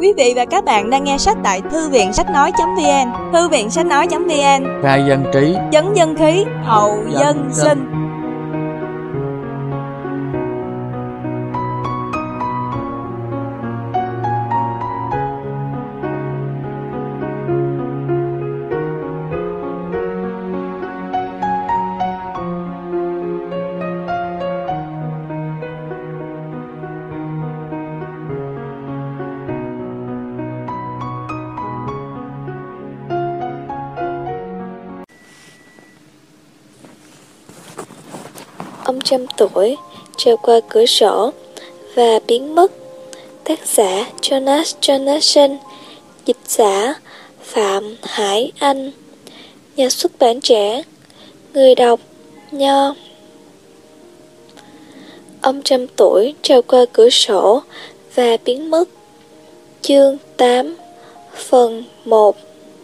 Quý vị và các bạn đang nghe sách tại Thư viện Sách Nói.vn. Thư viện Sách Nói.vn. Khai dân trí, Chấn dân khí, hậu dân sinh. Ông trăm tuổi treo qua cửa sổ và biến mất. Tác giả Jonas Jonasson, dịch giả Phạm Hải Anh, nhà xuất bản Trẻ, người đọc Nho. Ông trăm tuổi treo qua cửa sổ và biến mất. Chương 8, phần 1.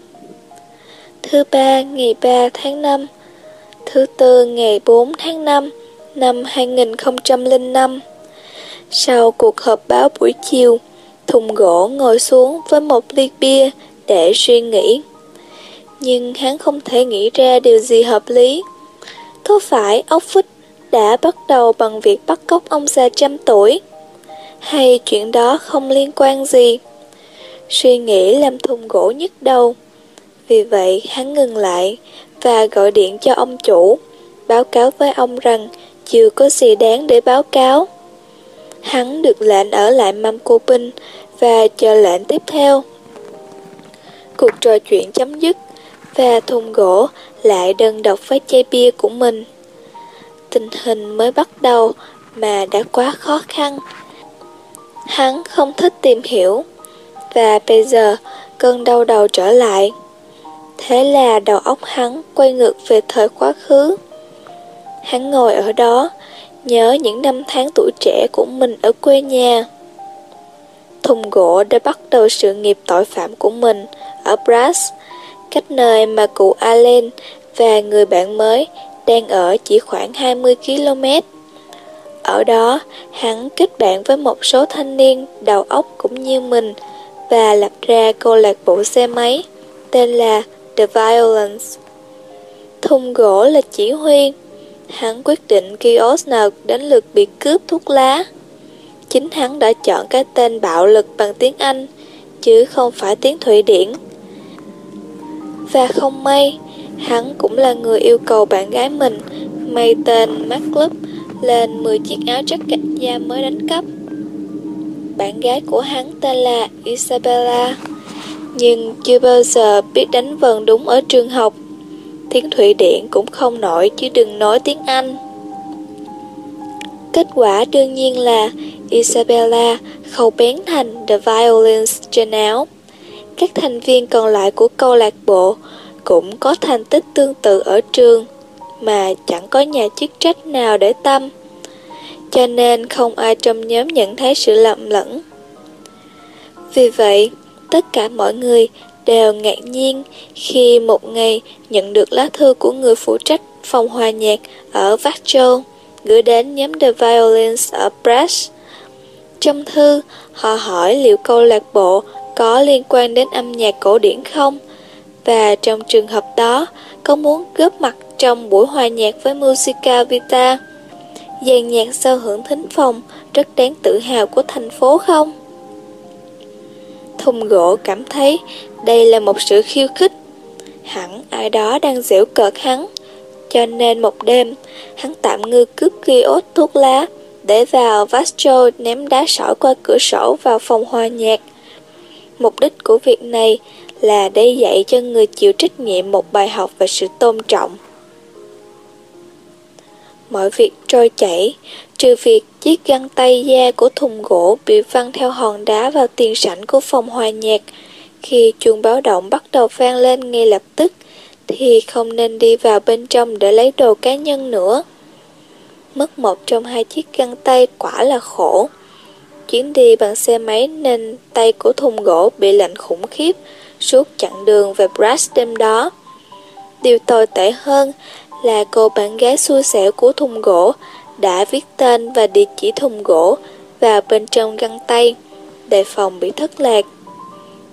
Thứ ba ngày 3 tháng 5, thứ tư ngày 4 tháng 5 năm 2005. Sau cuộc họp báo buổi chiều, Thùng Gỗ ngồi xuống với một ly bia để suy nghĩ. Nhưng hắn không thể nghĩ ra điều gì hợp lý. Có phải ốc vít đã bắt đầu bằng việc bắt cóc ông già trăm tuổi? Hay chuyện đó không liên quan gì? Suy nghĩ làm Thùng Gỗ nhức đầu. Vì vậy hắn ngừng lại và gọi điện cho ông chủ, báo cáo với ông rằng chưa có gì đáng để báo cáo. Hắn được lệnh ở lại Mâm Cô Binh và chờ lệnh tiếp theo. Cuộc trò chuyện chấm dứt và Thùng Gỗ lại đơn độc với chai bia của mình. Tình hình mới bắt đầu mà đã quá khó khăn. Hắn không thích tìm hiểu, và bây giờ cơn đau đầu trở lại. Thế là đầu óc hắn quay ngược về thời quá khứ. Hắn ngồi ở đó, nhớ những năm tháng tuổi trẻ của mình ở quê nhà. Thùng Gỗ đã bắt đầu sự nghiệp tội phạm của mình ở Brass, cách nơi mà cụ Allen và người bạn mới đang ở chỉ khoảng 20 km. Ở đó, hắn kết bạn với một số thanh niên đầu óc cũng như mình và lập ra câu lạc bộ xe máy tên là The Violence. Thùng Gỗ là chỉ huy. Hắn quyết định kiosk nào đến lượt bị cướp thuốc lá. Chính hắn đã chọn cái tên bạo lực bằng tiếng Anh, chứ không phải tiếng Thụy Điển. Và không may, hắn cũng là người yêu cầu bạn gái mình may tên MacClub lên 10 chiếc áo jacket da mới đánh cắp. Bạn gái của hắn tên là Isabella, nhưng chưa bao giờ biết đánh vần đúng ở trường học. Tiếng Thụy Điển cũng không nổi chứ đừng nói tiếng Anh. Kết quả đương nhiên là Isabella khâu bén thành The Violence trên áo. Các thành viên còn lại của câu lạc bộ cũng có thành tích tương tự ở trường, mà chẳng có nhà chức trách nào để tâm, cho nên không ai trong nhóm nhận thấy sự lầm lẫn. Vì vậy, tất cả mọi người đều ngạc nhiên khi một ngày nhận được lá thư của người phụ trách phòng hòa nhạc ở Vaccho gửi đến nhóm The Violence ở Brass. Trong thư, họ hỏi liệu câu lạc bộ có liên quan đến âm nhạc cổ điển không, và trong trường hợp đó có muốn góp mặt trong buổi hòa nhạc với Musica Vita, dàn nhạc giao hưởng thính phòng rất đáng tự hào của thành phố không. Thùng Gỗ cảm thấy đây là một sự khiêu khích. Hẳn ai đó đang giễu cợt hắn, cho nên một đêm hắn tạm ngư cướp kiosk thuốc lá để vào Vastro ném đá sỏi qua cửa sổ vào phòng hòa nhạc. Mục đích của việc này là để dạy cho người chịu trách nhiệm một bài học về sự tôn trọng. Mọi việc trôi chảy, trừ việc chiếc găng tay da của Thùng Gỗ bị văng theo hòn đá vào tiền sảnh của phòng hòa nhạc. Khi chuông báo động bắt đầu vang lên ngay lập tức, thì không nên đi vào bên trong để lấy đồ cá nhân nữa. Mất một trong hai chiếc găng tay quả là khổ. Chuyến đi bằng xe máy nên tay của Thùng Gỗ bị lạnh khủng khiếp suốt chặng đường về Brass đêm đó. Điều tồi tệ hơn là cô bạn gái xui xẻo của Thùng Gỗ đã viết tên và địa chỉ Thùng Gỗ vào bên trong găng tay, đề phòng bị thất lạc.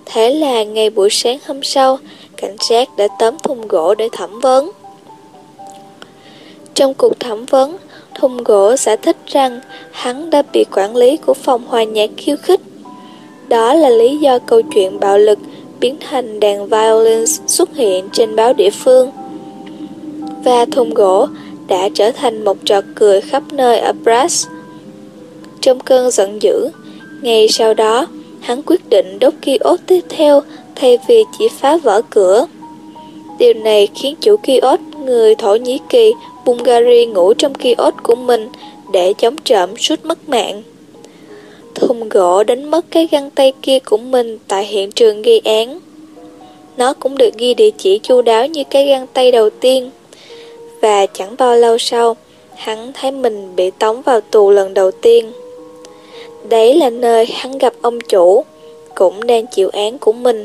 Thế là ngay buổi sáng hôm sau, cảnh sát đã tóm Thùng Gỗ để thẩm vấn. Trong cuộc thẩm vấn, Thùng Gỗ giải thích rằng hắn đã bị quản lý của phòng hòa nhạc khiêu khích. Đó là lý do câu chuyện bạo lực biến thành đàn violin xuất hiện trên báo địa phương. Và Thùng Gỗ đã trở thành một trò cười khắp nơi ở Brass. Trong cơn giận dữ, ngay sau đó, hắn quyết định đốt kiosk tiếp theo thay vì chỉ phá vỡ cửa. Điều này khiến chủ kiosk người Thổ Nhĩ Kỳ, Bulgaria ngủ trong kiosk của mình để chống trộm suýt mất mạng. Thùng Gỗ đánh mất cái găng tay kia của mình tại hiện trường gây án. Nó cũng được ghi địa chỉ chu đáo như cái găng tay đầu tiên. Và chẳng bao lâu sau, hắn thấy mình bị tống vào tù lần đầu tiên. Đấy là nơi hắn gặp ông chủ, cũng đang chịu án của mình.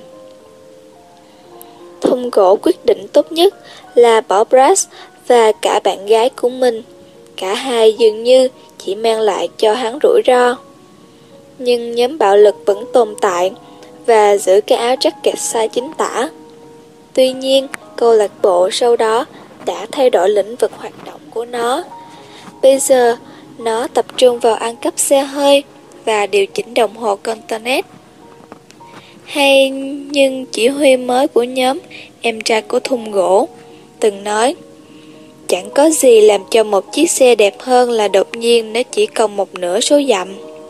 Thùng Gỗ quyết định tốt nhất là bỏ Brass và cả bạn gái của mình. Cả hai dường như chỉ mang lại cho hắn rủi ro. Nhưng nhóm bạo lực vẫn tồn tại và giữ cái áo jacket size chính tả. Tuy nhiên, câu lạc bộ sau đó đã thay đổi lĩnh vực hoạt động của nó. Bây giờ, nó tập trung vào ăn cắp xe hơi và điều chỉnh đồng hồ Contonet. Hay nhưng chỉ huy mới của nhóm, em trai của Thùng Gỗ, từng nói: chẳng có gì làm cho một chiếc xe đẹp hơn là đột nhiên nó chỉ còn một nửa số dặm.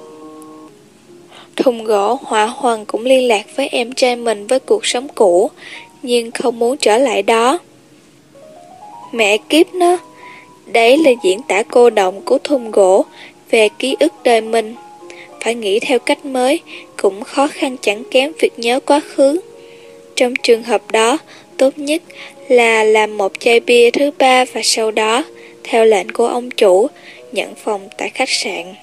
Thùng Gỗ hỏa hoạn cũng liên lạc với em trai mình với cuộc sống cũ, nhưng không muốn trở lại đó. Mẹ kiếp nó, đấy là diễn tả cô động của Thùng Gỗ về ký ức đời mình. Phải nghĩ theo cách mới cũng khó khăn chẳng kém việc nhớ quá khứ. Trong trường hợp đó, tốt nhất là làm một chai bia thứ ba và sau đó, theo lệnh của ông chủ, nhận phòng tại khách sạn.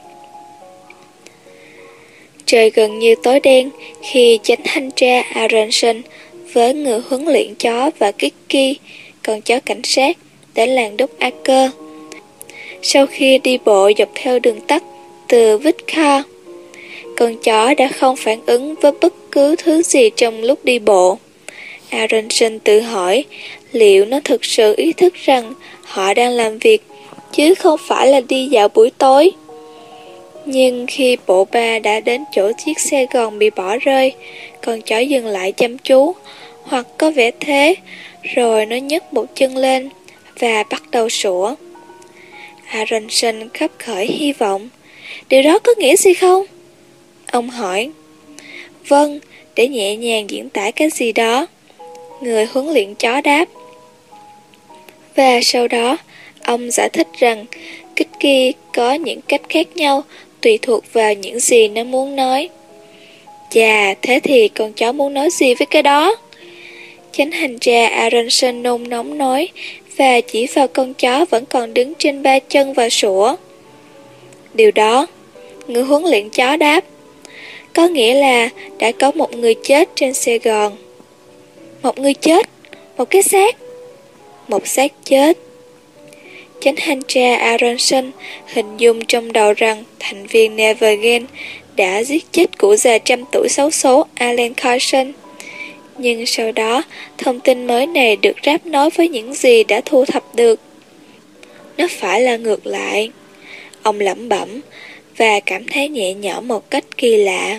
Trời gần như tối đen khi chánh thanh tra Aronson với người huấn luyện chó và Kiki, con chó cảnh sát, đến làng đúc Aker. Sau khi đi bộ dọc theo đường tắt từ Whitcar, con chó đã không phản ứng với bất cứ thứ gì trong lúc đi bộ. Aronson tự hỏi liệu nó thực sự ý thức rằng họ đang làm việc, chứ không phải là đi dạo buổi tối. Nhưng khi bộ ba đã đến chỗ chiếc xe gòn bị bỏ rơi, con chó dừng lại chăm chú, hoặc có vẻ thế, rồi nó nhấc một chân lên và bắt đầu sủa. Aronson khấp khởi hy vọng. Điều đó có nghĩa gì không? Ông hỏi. Vâng, để nhẹ nhàng diễn tả cái gì đó, người huấn luyện chó đáp. Và sau đó, ông giải thích rằng Kiki có những cách khác nhau tùy thuộc vào những gì nó muốn nói. Chà, thế thì con chó muốn nói gì với cái đó? Chánh hành tra Aronson nôn nóng nói, và chỉ vào con chó vẫn còn đứng trên ba chân và sủa. Điều đó, người huấn luyện chó đáp, có nghĩa là đã có một người chết trên Sài Gòn. Một người chết? Một cái xác? Một xác chết. Chánh hành tra Aronson hình dung trong đầu rằng thành viên Nevergen đã giết chết cụ già trăm tuổi xấu số Alan Carson. Nhưng sau đó, thông tin mới này được ráp nối với những gì đã thu thập được. Nó phải là ngược lại. Ông lẩm bẩm và cảm thấy nhẹ nhõm một cách kỳ lạ.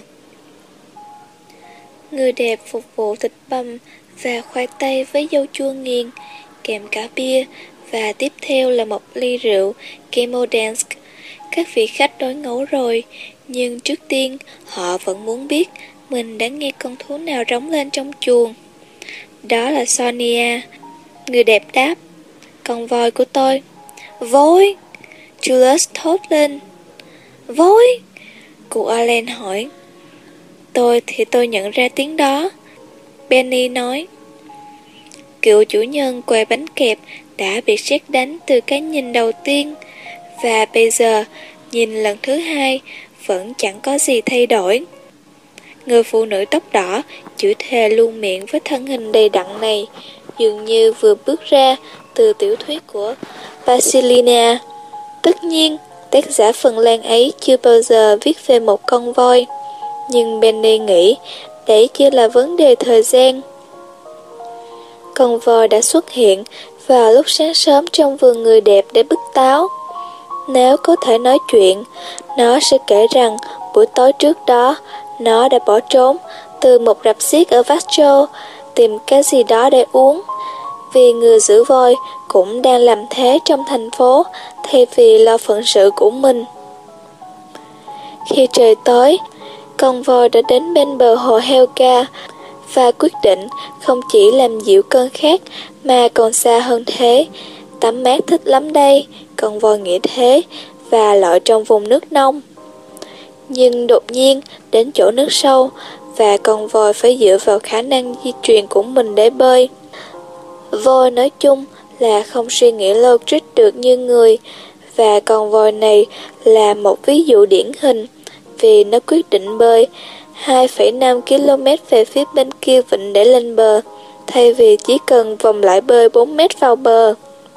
Người đẹp phục vụ thịt băm và khoai tây với dâu chua nghiền, kèm cả bia, và tiếp theo là một ly rượu Kemodansk. Các vị khách đói ngấu rồi, nhưng trước tiên họ vẫn muốn biết mình đã nghe con thú nào rống lên trong chuồng. Đó là Sonia. Người đẹp đáp, con voi của tôi. Voi! Julius thốt lên. Voi! Cụ Allen hỏi. Tôi nhận ra tiếng đó. Benny nói. Cựu chủ nhân quầy bánh kẹp đã bị sét đánh từ cái nhìn đầu tiên, và bây giờ nhìn lần thứ hai vẫn chẳng có gì thay đổi. Người phụ nữ tóc đỏ chửi thề luôn miệng với thân hình đầy đặn này, dường như vừa bước ra từ tiểu thuyết của Vasilina. Tất nhiên, tác giả Phần Lan ấy chưa bao giờ viết về một con voi, nhưng Benny nghĩ Đấy kia là vấn đề thời gian. Con voi đã xuất hiện vào lúc sáng sớm trong vườn người đẹp để bứt táo. Nếu có thể nói chuyện, nó sẽ kể rằng buổi tối trước đó, nó đã bỏ trốn từ một rạp xiếc ở Vastro tìm cái gì đó để uống. Vì người giữ voi cũng đang làm thế trong thành phố thay vì lo phận sự của mình. Khi trời tối, con voi đã đến bên bờ hồ Helga và quyết định không chỉ làm dịu cơn khát mà còn xa hơn thế. Tắm mát thích lắm đây, con voi nghĩ thế, và lội trong vùng nước nông. Nhưng đột nhiên đến chỗ nước sâu và con voi phải dựa vào khả năng di truyền của mình để bơi. Voi nói chung là không suy nghĩ logic được như người, và con voi này là một ví dụ điển hình vì nó quyết định bơi 2,5 km về phía bên kia vịnh để lên bờ, thay vì chỉ cần vòng lại bơi 4 mét vào bờ.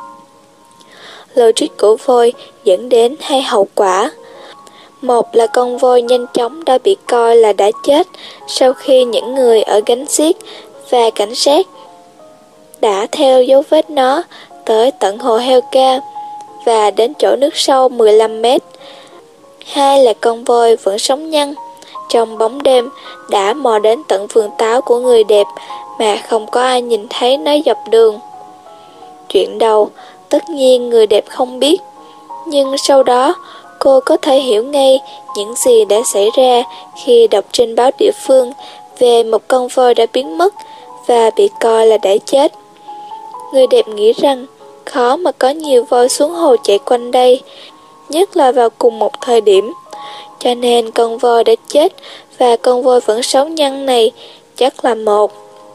Logic của voi dẫn đến hai hậu quả. Một là con voi nhanh chóng đã bị coi là đã chết sau khi những người ở gánh xiếc và cảnh sát đã theo dấu vết nó tới tận hồ Helga và đến chỗ nước sâu 15 mét. Hai là con voi vẫn sống nhăn trong bóng đêm đã mò đến tận vườn táo của người đẹp mà không có ai nhìn thấy nó dọc đường. Chuyện đầu, tất nhiên người đẹp không biết, nhưng sau đó cô có thể hiểu ngay những gì đã xảy ra khi đọc trên báo địa phương về một con voi đã biến mất và bị coi là đã chết. Người đẹp nghĩ rằng khó mà có nhiều voi xuống hồ chạy quanh đây, nhất là vào cùng một thời điểm. Cho nên con voi đã chết và con voi vẫn sống nhăn này chắc là một.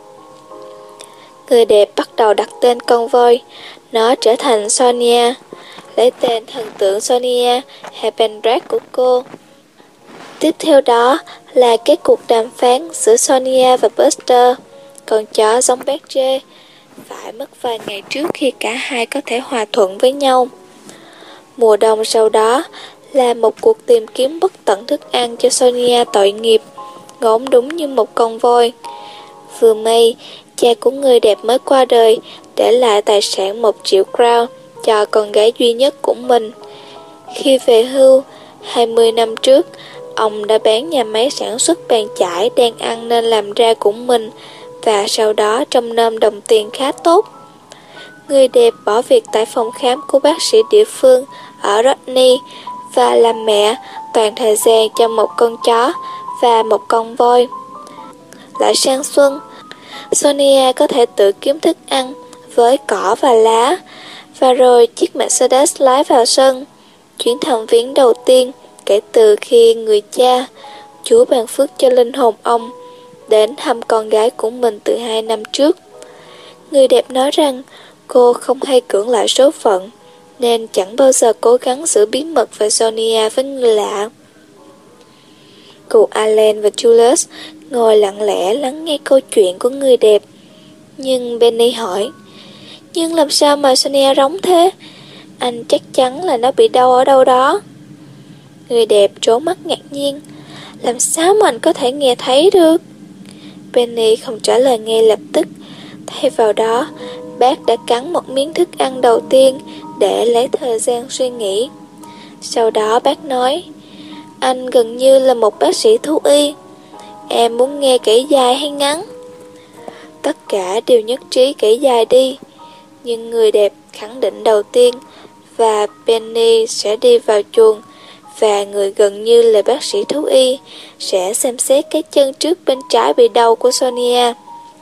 Người đẹp bắt đầu đặt tên con voi. Nó trở thành Sonia, lấy tên thần tượng Sonia Hebendrach của cô. Tiếp theo đó là cái cuộc đàm phán giữa Sonia và Buster, con chó giống Berger, phải mất vài ngày trước khi cả hai có thể hòa thuận với nhau. Mùa đông sau đó là một cuộc tìm kiếm bất tận thức ăn cho Sonia tội nghiệp, ngỗng đúng như một con voi. Vừa may, cha của người đẹp mới qua đời, để lại tài sản 1 triệu crown cho con gái duy nhất của mình. Khi về hưu, 20 năm trước, ông đã bán nhà máy sản xuất bàn chải đang ăn nên làm ra của mình, và sau đó trông nom đồng tiền khá tốt. Người đẹp bỏ việc tại phòng khám của bác sĩ địa phương ở Rodney và làm mẹ toàn thời gian cho một con chó và một con voi. Lại sang xuân, Sonia có thể tự kiếm thức ăn với cỏ và lá, và rồi chiếc Mercedes lái vào sân. Chuyến thăm viếng đầu tiên kể từ khi người cha, Chúa ban phước cho linh hồn ông, đến thăm con gái của mình từ 2 năm trước. Người đẹp nói rằng cô không hay cưỡng lại số phận, nên chẳng bao giờ cố gắng giữ bí mật về Sonia với người lạ. Cụ Allen và Julius ngồi lặng lẽ lắng nghe câu chuyện của người đẹp. Nhưng Benny hỏi, nhưng làm sao mà Sonia rống thế? Anh chắc chắn là nó bị đau ở đâu đó. Người đẹp trố mắt ngạc nhiên. Làm sao mà anh có thể nghe thấy được? Benny không trả lời ngay lập tức. Thay vào đó, bác đã cắn một miếng thức ăn đầu tiên để lấy thời gian suy nghĩ. Sau đó bác nói, anh gần như là một bác sĩ thú y. Em muốn nghe kể dài hay ngắn? Tất cả đều nhất trí kể dài đi. Nhưng người đẹp khẳng định đầu tiên, và Penny sẽ đi vào chuồng, và người gần như là bác sĩ thú y sẽ xem xét cái chân trước bên trái bị đau của Sonia.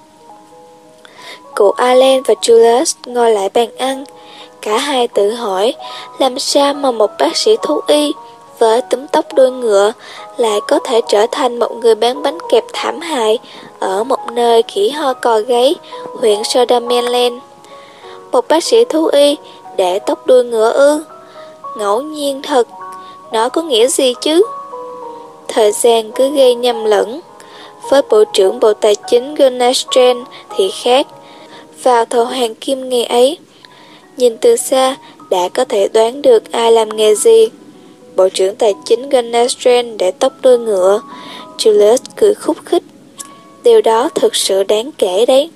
Cụ Allen và Julius ngồi lại bàn ăn. Cả hai tự hỏi làm sao mà một bác sĩ thú y với túm tóc đuôi ngựa lại có thể trở thành một người bán bánh kẹp thảm hại ở một nơi khỉ ho cò gáy, huyện Sodermanland. Một bác sĩ thú y để tóc đuôi ngựa ư? Ngẫu nhiên thật, nó có nghĩa gì chứ? Thời gian cứ gây nhầm lẫn. Với Bộ trưởng Bộ Tài chính Gunnar Strand thì khác. Vào thầu hoàng kim ngày ấy, nhìn từ xa đã có thể đoán được ai làm nghề gì. Bộ trưởng Tài chính Gunnar Strand để tóc đuôi ngựa. Julius cười khúc khích. Điều đó thực sự đáng kể đấy.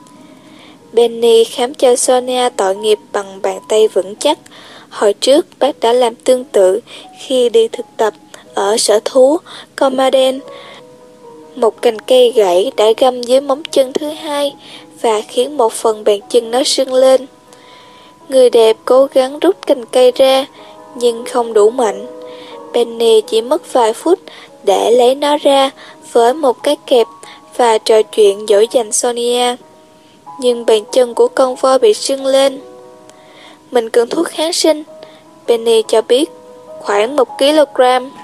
Benny khám cho Sonia tội nghiệp bằng bàn tay vững chắc. Hồi trước bác đã làm tương tự khi đi thực tập ở sở thú Comaden. Một cành cây gãy đã găm dưới móng chân thứ hai và khiến một phần bàn chân nó sưng lên. Người đẹp cố gắng rút cành cây ra nhưng không đủ mạnh. Benny chỉ mất vài phút để lấy nó ra với một cái kẹp và trò chuyện dỗ dành Sonia. Nhưng bàn chân của con voi bị sưng lên. Mình cần thuốc kháng sinh, Benny cho biết, khoảng 1 kg.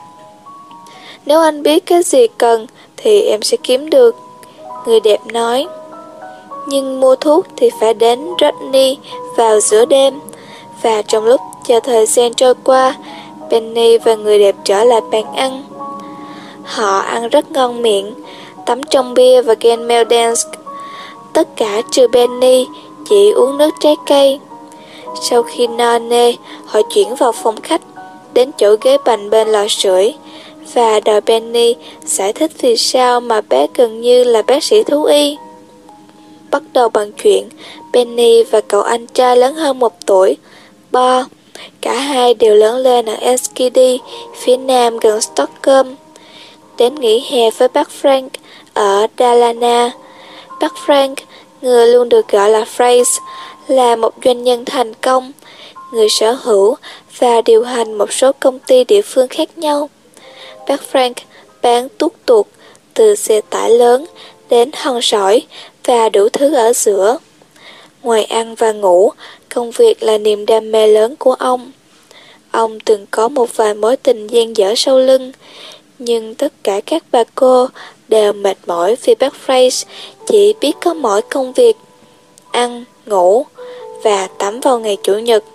Nếu anh biết cái gì cần thì em sẽ kiếm được, người đẹp nói. Nhưng mua thuốc thì phải đến Rodney vào giữa đêm. Và trong lúc chờ thời gian trôi qua, Benny và người đẹp trở lại bàn ăn. Họ ăn rất ngon miệng, tắm trong bia và game Meldansk. Tất cả trừ Benny chỉ uống nước trái cây. Sau khi no nê, họ chuyển vào phòng khách, đến chỗ ghế bành bên lò sưởi và đòi Benny giải thích vì sao mà bé gần như là bác sĩ thú y. Bắt đầu bằng chuyện Benny và cậu anh trai lớn hơn 1 tuổi, Bo. Cả hai đều lớn lên ở Enskede, phía nam gần Stockholm. Đến nghỉ hè với bác Frank ở Dalarna. Bác Frank, người luôn được gọi là Phrase, là một doanh nhân thành công, người sở hữu và điều hành một số công ty địa phương khác nhau. Bác Frank bán tuốt tuột từ xe tải lớn đến hòn sỏi và đủ thứ ở giữa. Ngoài ăn và ngủ, công việc là niềm đam mê lớn của ông. Ông từng có một vài mối tình dang dở sau lưng, nhưng tất cả các bà cô đều mệt mỏi vì bác Fraser chỉ biết có mỗi công việc ăn, ngủ và tắm vào ngày Chủ nhật.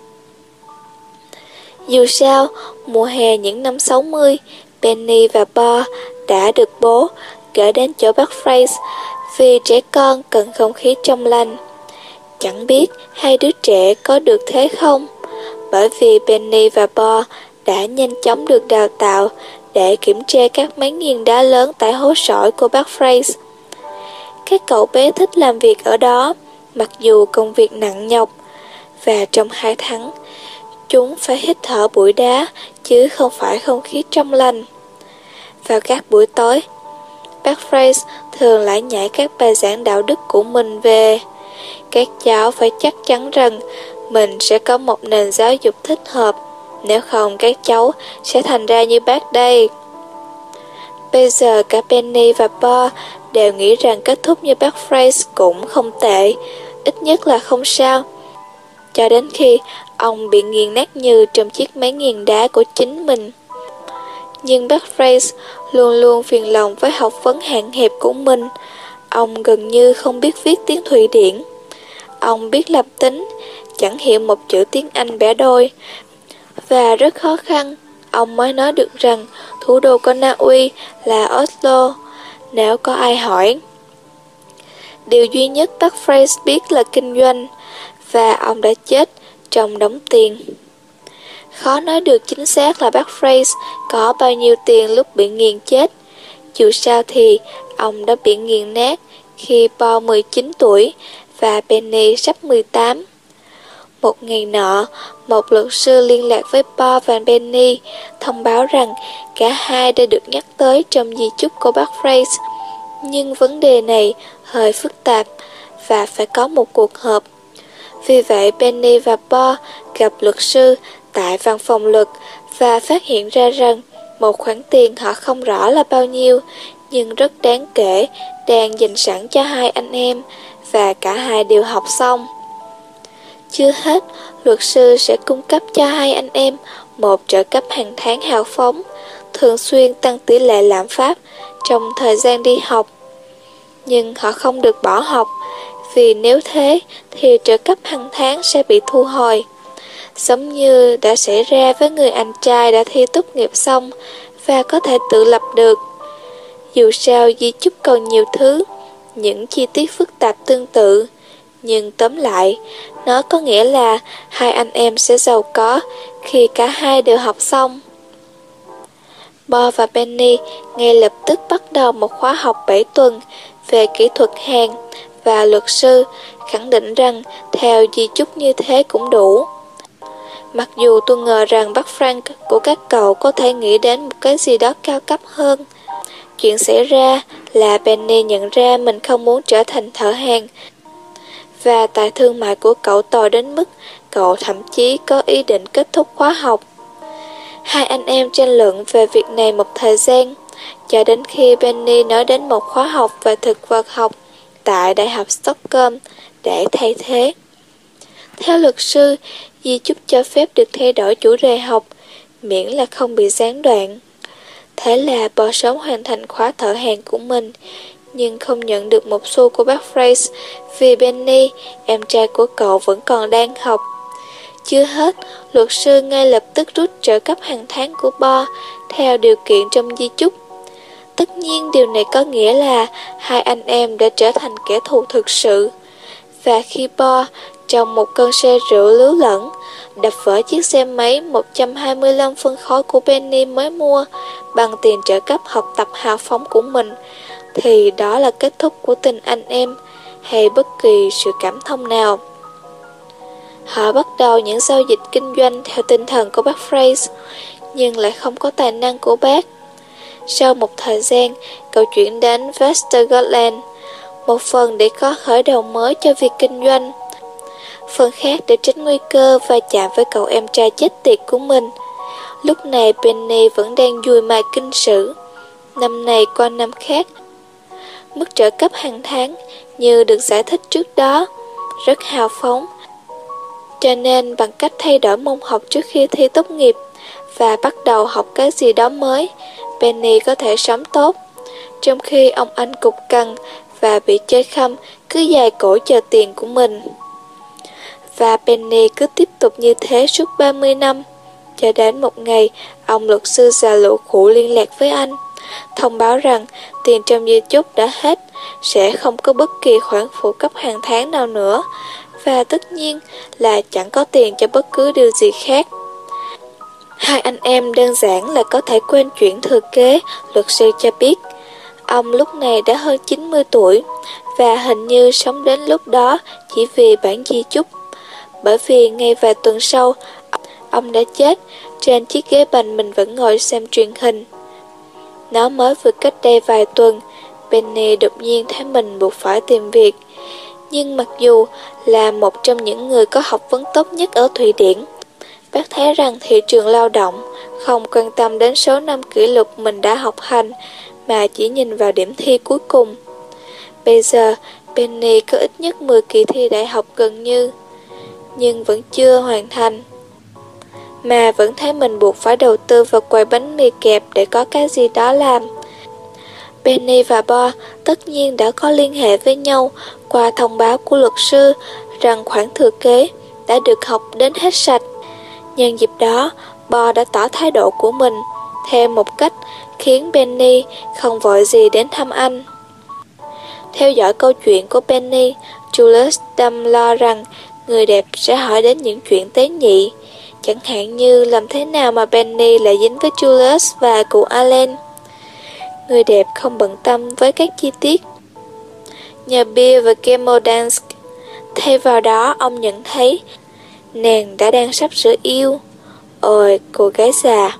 Dù sao, mùa hè những năm 60, Benny và Bo đã được bố gửi đến chỗ bác Fraser vì trẻ con cần không khí trong lành. Chẳng biết hai đứa trẻ có được thế không, bởi vì Benny và Bo đã nhanh chóng được đào tạo để kiểm tra các máy nghiền đá lớn tại hố sỏi của bác Fraser. Các cậu bé thích làm việc ở đó, mặc dù công việc nặng nhọc, và trong 2 tháng, chúng phải hít thở bụi đá chứ không phải không khí trong lành. Vào các buổi tối, bác Fraser thường lại nhảy các bài giảng đạo đức của mình về các cháu phải chắc chắn rằng mình sẽ có một nền giáo dục thích hợp, nếu không các cháu sẽ thành ra như bác đây. Bây giờ cả Benny và Bo đều nghĩ rằng kết thúc như bác Fraser cũng không tệ, ít nhất là không sao. Cho đến khi ông bị nghiền nát như trong chiếc máy nghiền đá của chính mình. Nhưng bác Fraser luôn luôn phiền lòng với học vấn hạn hẹp của mình. Ông gần như không biết viết tiếng Thụy Điển. Ông biết lập tính, chẳng hiểu một chữ tiếng Anh bẻ đôi. Và rất khó khăn, ông mới nói được rằng thủ đô của Na Uy là Oslo, nếu có ai hỏi. Điều duy nhất bác Fraser biết là kinh doanh, và ông đã chết trong đống tiền. Khó nói được chính xác là bác Fraser có bao nhiêu tiền lúc bị nghiền chết. Dù sao thì ông đã bị nghiền nát khi Bo 19 tuổi và Benny sắp 18. Một ngày nọ, một luật sư liên lạc với Bo và Benny, thông báo rằng cả hai đã được nhắc tới trong di chúc của bác Fraser. Nhưng vấn đề này hơi phức tạp và phải có một cuộc họp. Vì vậy Benny và Bo gặp luật sư tại văn phòng luật và phát hiện ra rằng một khoản tiền họ không rõ là bao nhiêu nhưng rất đáng kể đang dành sẵn cho hai anh em, và cả hai đều học xong. Chưa hết, luật sư sẽ cung cấp cho hai anh em một trợ cấp hàng tháng hào phóng, thường xuyên tăng tỷ lệ lạm phát trong thời gian đi học. Nhưng họ không được bỏ học, vì nếu thế thì trợ cấp hàng tháng sẽ bị thu hồi, giống như đã xảy ra với người anh trai đã thi tốt nghiệp xong và có thể tự lập được. Dù sao di chúc còn nhiều thứ, những chi tiết phức tạp tương tự, nhưng tóm lại, nó có nghĩa là hai anh em sẽ giàu có khi cả hai đều học xong. Bo và Benny ngay lập tức bắt đầu một khóa học 7 tuần về kỹ thuật hàn, và luật sư khẳng định rằng theo di chúc như thế cũng đủ. Mặc dù tôi ngờ rằng bác Frank của các cậu có thể nghĩ đến một cái gì đó cao cấp hơn. Chuyện xảy ra là Penny nhận ra mình không muốn trở thành thợ hàn, và tài thương mại của cậu tồi đến mức cậu thậm chí có ý định kết thúc khóa học. Hai anh em tranh luận về việc này một thời gian, cho đến khi Penny nói đến một khóa học về thực vật học tại Đại học Stockholm để thay thế. Theo luật sư, di chúc cho phép được thay đổi chủ đề học, miễn là không bị gián đoạn. Thế là Bo sớm hoàn thành khóa thợ hàn của mình, nhưng không nhận được một xu của bác Fraser vì Benny, em trai của cậu, vẫn còn đang học. Chưa hết, luật sư ngay lập tức rút trợ cấp hàng tháng của Bo theo điều kiện trong di chúc. Tất nhiên điều này có nghĩa là hai anh em đã trở thành kẻ thù thực sự. Và khi Bo, trong một cơn say rượu lú lẫn, đập vỡ chiếc xe máy 125 phân khối của Benny mới mua bằng tiền trợ cấp học tập hào phóng của mình, thì đó là kết thúc của tình anh em hay bất kỳ sự cảm thông nào. Họ bắt đầu những giao dịch kinh doanh theo tinh thần của bác Fraser, nhưng lại không có tài năng của bác. Sau một thời gian, cậu chuyển đến Västergötland, một phần để có khởi đầu mới cho việc kinh doanh, phần khác để tránh nguy cơ va chạm với cậu em trai chết tiệt của mình. Lúc này Penny vẫn đang dùi mài kinh sử. Năm này qua năm khác, mức trợ cấp hàng tháng như được giải thích trước đó rất hào phóng, cho nên bằng cách thay đổi môn học trước khi thi tốt nghiệp và bắt đầu học cái gì đó mới, Penny có thể sống tốt, trong khi ông anh cục cằn và bị chơi khăm cứ dài cổ chờ tiền của mình. Và Penny cứ tiếp tục như thế suốt 30 năm, cho đến một ngày ông luật sư già lụ khụ liên lạc với anh, thông báo rằng tiền trong di chúc đã hết, sẽ không có bất kỳ khoản phụ cấp hàng tháng nào nữa, và tất nhiên là chẳng có tiền cho bất cứ điều gì khác. Hai anh em đơn giản là có thể quên chuyện thừa kế, luật sư cho biết. Ông lúc này đã hơn 90 tuổi, và hình như sống đến lúc đó chỉ vì bản di chúc, bởi vì ngay vài tuần sau, ông đã chết trên chiếc ghế bành mình vẫn ngồi xem truyền hình. Nó mới vừa cách đây vài tuần, Penny đột nhiên thấy mình buộc phải tìm việc. Nhưng mặc dù là một trong những người có học vấn tốt nhất ở Thụy Điển, bác thấy rằng thị trường lao động không quan tâm đến số năm kỷ lục mình đã học hành, mà chỉ nhìn vào điểm thi cuối cùng. Bây giờ, Penny có ít nhất 10 kỳ thi đại học gần như, nhưng vẫn chưa hoàn thành, mà vẫn thấy mình buộc phải đầu tư vào quầy bánh mì kẹp để có cái gì đó làm. Penny và Bo tất nhiên đã có liên hệ với nhau qua thông báo của luật sư rằng khoản thừa kế đã được học đến hết sạch. Nhân dịp đó, Bo đã tỏ thái độ của mình theo một cách khiến Penny không vội gì đến thăm anh. Theo dõi câu chuyện của Penny, Julius đâm lo rằng người đẹp sẽ hỏi đến những chuyện tế nhị, chẳng hạn như làm thế nào mà Penny lại dính với Julius và cụ Allen. Người đẹp không bận tâm với các chi tiết nhờ Bill và Kemodansk. Thay vào đó, ông nhận thấy nàng đang sắp sửa yêu. Ôi, cô gái già!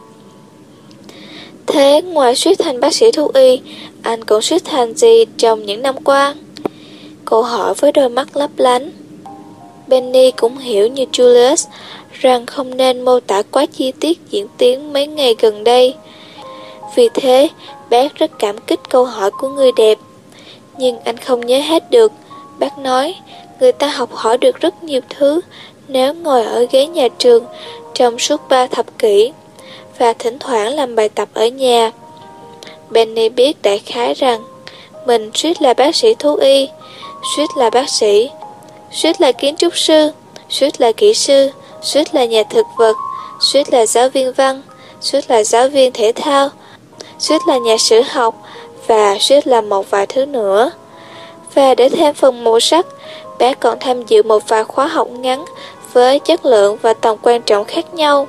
Thế ngoài suýt thành bác sĩ thú y, anh cũng suýt thành gì trong những năm qua? Cô hỏi với đôi mắt lấp lánh. Penny cũng hiểu như Julius rằng không nên mô tả quá chi tiết diễn tiến mấy ngày gần đây. Vì thế, bác rất cảm kích câu hỏi của người đẹp. Nhưng anh không nhớ hết được. Bác nói, người ta học hỏi được rất nhiều thứ nếu ngồi ở ghế nhà trường trong suốt 3 thập kỷ và thỉnh thoảng làm bài tập ở nhà. Penny biết đại khái rằng mình suýt là bác sĩ thú y, suýt là bác sĩ, suýt là kiến trúc sư, suýt là kỹ sư, suýt là nhà thực vật, suýt là giáo viên văn, suýt là giáo viên thể thao, suýt là nhà sử học và suýt là một vài thứ nữa. Và để thêm phần màu sắc, bác còn tham dự một vài khóa học ngắn với chất lượng và tầm quan trọng khác nhau.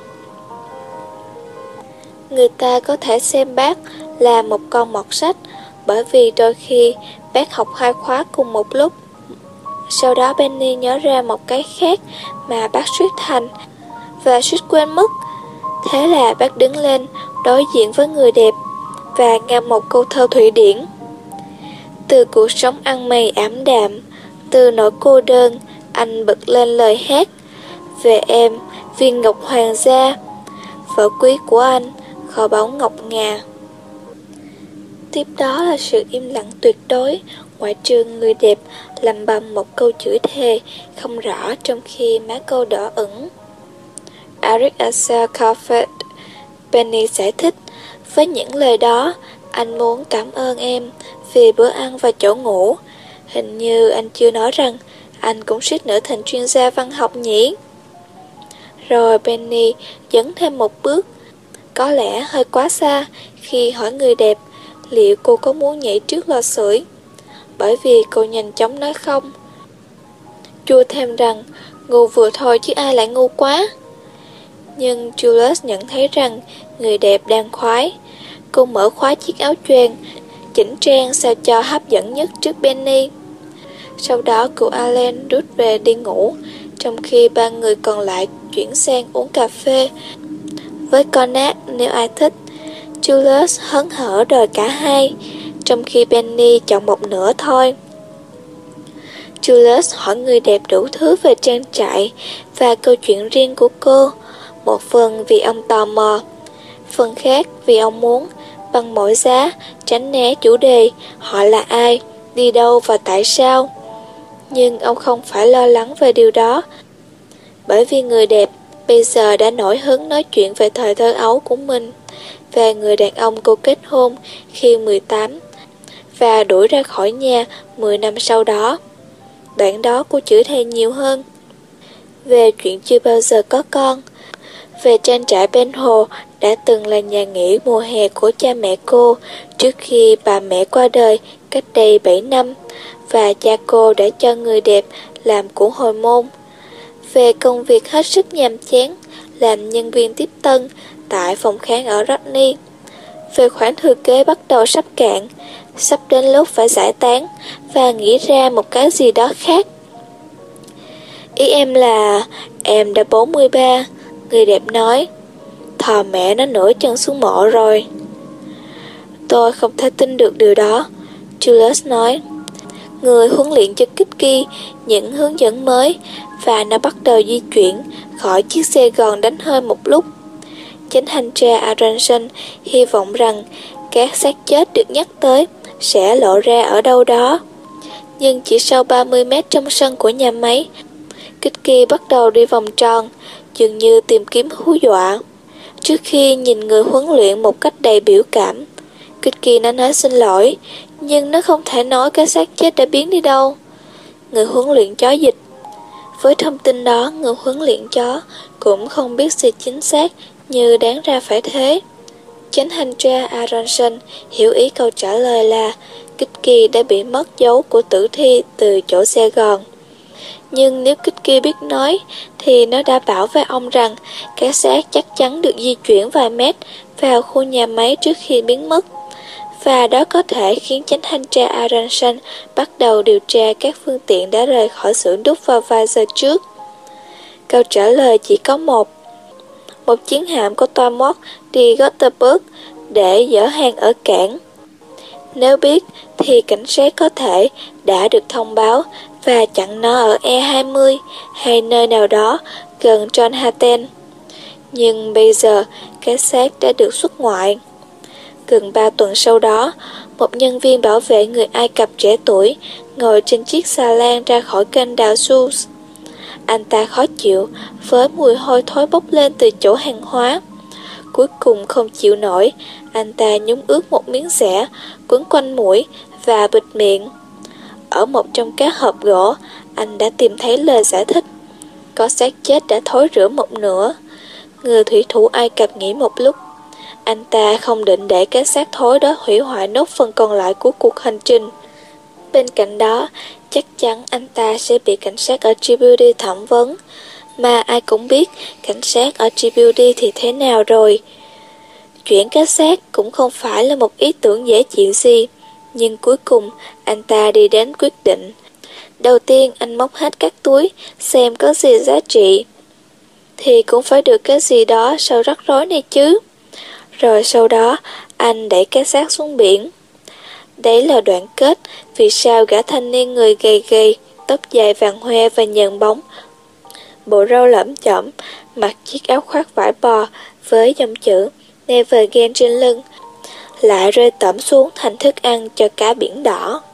Người ta có thể xem bác là một con mọt sách, bởi vì đôi khi bác học 2 khóa cùng một lúc. Sau đó Penny nhớ ra một cái khác mà bác suýt thành và suýt quên mất. Thế là bác đứng lên đối diện với người đẹp và ngâm một câu thơ Thụy Điển. Từ cuộc sống ăn mày ảm đạm, từ nỗi cô đơn, anh bật lên lời hát về em, viên ngọc hoàng gia, vợ quý của anh, kho báu ngọc ngà. Tiếp đó là sự im lặng tuyệt đối, ngoại trừ người đẹp lầm bầm một câu chửi thề không rõ trong khi má cô đỏ ửng. Eric Asser Carford, Penny giải thích, với những lời đó, anh muốn cảm ơn em vì bữa ăn và chỗ ngủ. Hình như anh chưa nói rằng anh cũng suýt nữa thành chuyên gia văn học nhỉ? Rồi Penny dấn thêm một bước, có lẽ hơi quá xa khi hỏi người đẹp liệu cô có muốn nhảy trước lò sưởi, bởi vì cô nhanh chóng nói không. Chua thêm rằng ngu vừa thôi chứ ai lại ngu quá. Nhưng Julius nhận thấy rằng người đẹp đang khoái. Cô mở khóa chiếc áo choàng, chỉnh trang sao cho hấp dẫn nhất trước Penny. Sau đó cụ Allen rút về đi ngủ, trong khi ba người còn lại chuyển sang uống cà phê với cognac nếu ai thích. Julius hớn hở đòi cả hai, trong khi Penny chọn một nửa thôi. Julius hỏi người đẹp đủ thứ về trang trại và câu chuyện riêng của cô, một phần vì ông tò mò, phần khác vì ông muốn, bằng mọi giá, tránh né chủ đề họ là ai, đi đâu và tại sao. Nhưng ông không phải lo lắng về điều đó, bởi vì người đẹp bây giờ đã nổi hứng nói chuyện về thời thơ ấu của mình, về người đàn ông cô kết hôn khi 18 và đuổi ra khỏi nhà 10 năm sau đó. Đoạn đó cô chửi thề nhiều hơn về chuyện chưa bao giờ có con, về trang trại bên hồ đã từng là nhà nghỉ mùa hè của cha mẹ cô trước khi bà mẹ qua đời cách đây 7 năm, và cha cô đã cho người đẹp làm của hồi môn, về công việc hết sức nhàm chán làm nhân viên tiếp tân tại phòng khám ở Rodney, về khoản thừa kế bắt đầu sắp cạn, sắp đến lúc phải giải tán và nghĩ ra một cái gì đó khác. Ý em là em đã 43, người đẹp nói. Thò mẹ nó nửa chân xuống mộ rồi. Tôi không thể tin được điều đó, Julius nói. Người huấn luyện cho Kiki những hướng dẫn mới và nó bắt đầu di chuyển khỏi chiếc xe gòn đánh hơi một lúc. Chánh thanh tra Aronson hy vọng rằng các xác chết được nhắc tới sẽ lộ ra ở đâu đó. Nhưng chỉ sau 30 mét trong sân của nhà máy, Kiki bắt đầu đi vòng tròn, dường như tìm kiếm hú dọa. Trước khi nhìn người huấn luyện một cách đầy biểu cảm, Kiki nó nói xin lỗi, nhưng nó không thể nói cái xác chết đã biến đi đâu. Người huấn luyện chó dịch. Với thông tin đó, người huấn luyện chó cũng không biết gì chính xác như đáng ra phải thế. Chánh thanh tra Aronson hiểu ý câu trả lời là Kiki đã bị mất dấu của tử thi từ chỗ xe gòn. Nhưng nếu Kiki biết nói thì nó đã bảo với ông rằng cái xác chắc chắn được di chuyển vài mét vào khu nhà máy trước khi biến mất. Và đó có thể khiến chánh thanh tra Aronson bắt đầu điều tra các phương tiện đã rời khỏi xưởng đúc vào vài giờ trước. Câu trả lời chỉ có một chiến hạm của Thomas đi Gothenburg để dỡ hàng ở cảng. Nếu biết thì cảnh sát có thể đã được thông báo và chặn nó ở E20 hay nơi nào đó gần John Hatten. Nhưng bây giờ cái xác đã được xuất ngoại. Gần 3 tuần sau đó, một nhân viên bảo vệ người Ai Cập trẻ tuổi ngồi trên chiếc xà lan ra khỏi kênh đào Suez. Anh ta khó chịu với mùi hôi thối bốc lên từ chỗ hàng hóa. Cuối cùng không chịu nổi, anh ta nhúng ướt một miếng xẻ, quấn quanh mũi và bịt miệng. Ở một trong các hộp gỗ, anh đã tìm thấy lời giải thích. Có xác chết đã thối rữa một nửa. Người thủy thủ Ai Cập nghĩ một lúc. Anh ta không định để cái xác thối đó hủy hoại nốt phần còn lại của cuộc hành trình. Bên cạnh đó, chắc chắn anh ta sẽ bị cảnh sát ở Djibouti thẩm vấn. Mà ai cũng biết cảnh sát ở Djibouti thì thế nào rồi. Chuyển cái xác cũng không phải là một ý tưởng dễ chịu gì. Nhưng cuối cùng, anh ta đi đến quyết định. Đầu tiên, anh móc hết các túi, xem có gì giá trị. Thì cũng phải được cái gì đó sau rắc rối này chứ. Rồi sau đó, anh đẩy cái xác xuống biển. Đấy là đoạn kết vì sao gã thanh niên người gầy gầy, tóc dài vàng hoe và nhờn bóng, bộ râu lởm chởm, mặc chiếc áo khoác vải bò với dòng chữ Never Again trên lưng, lại rơi tẩm xuống thành thức ăn cho cá biển đỏ.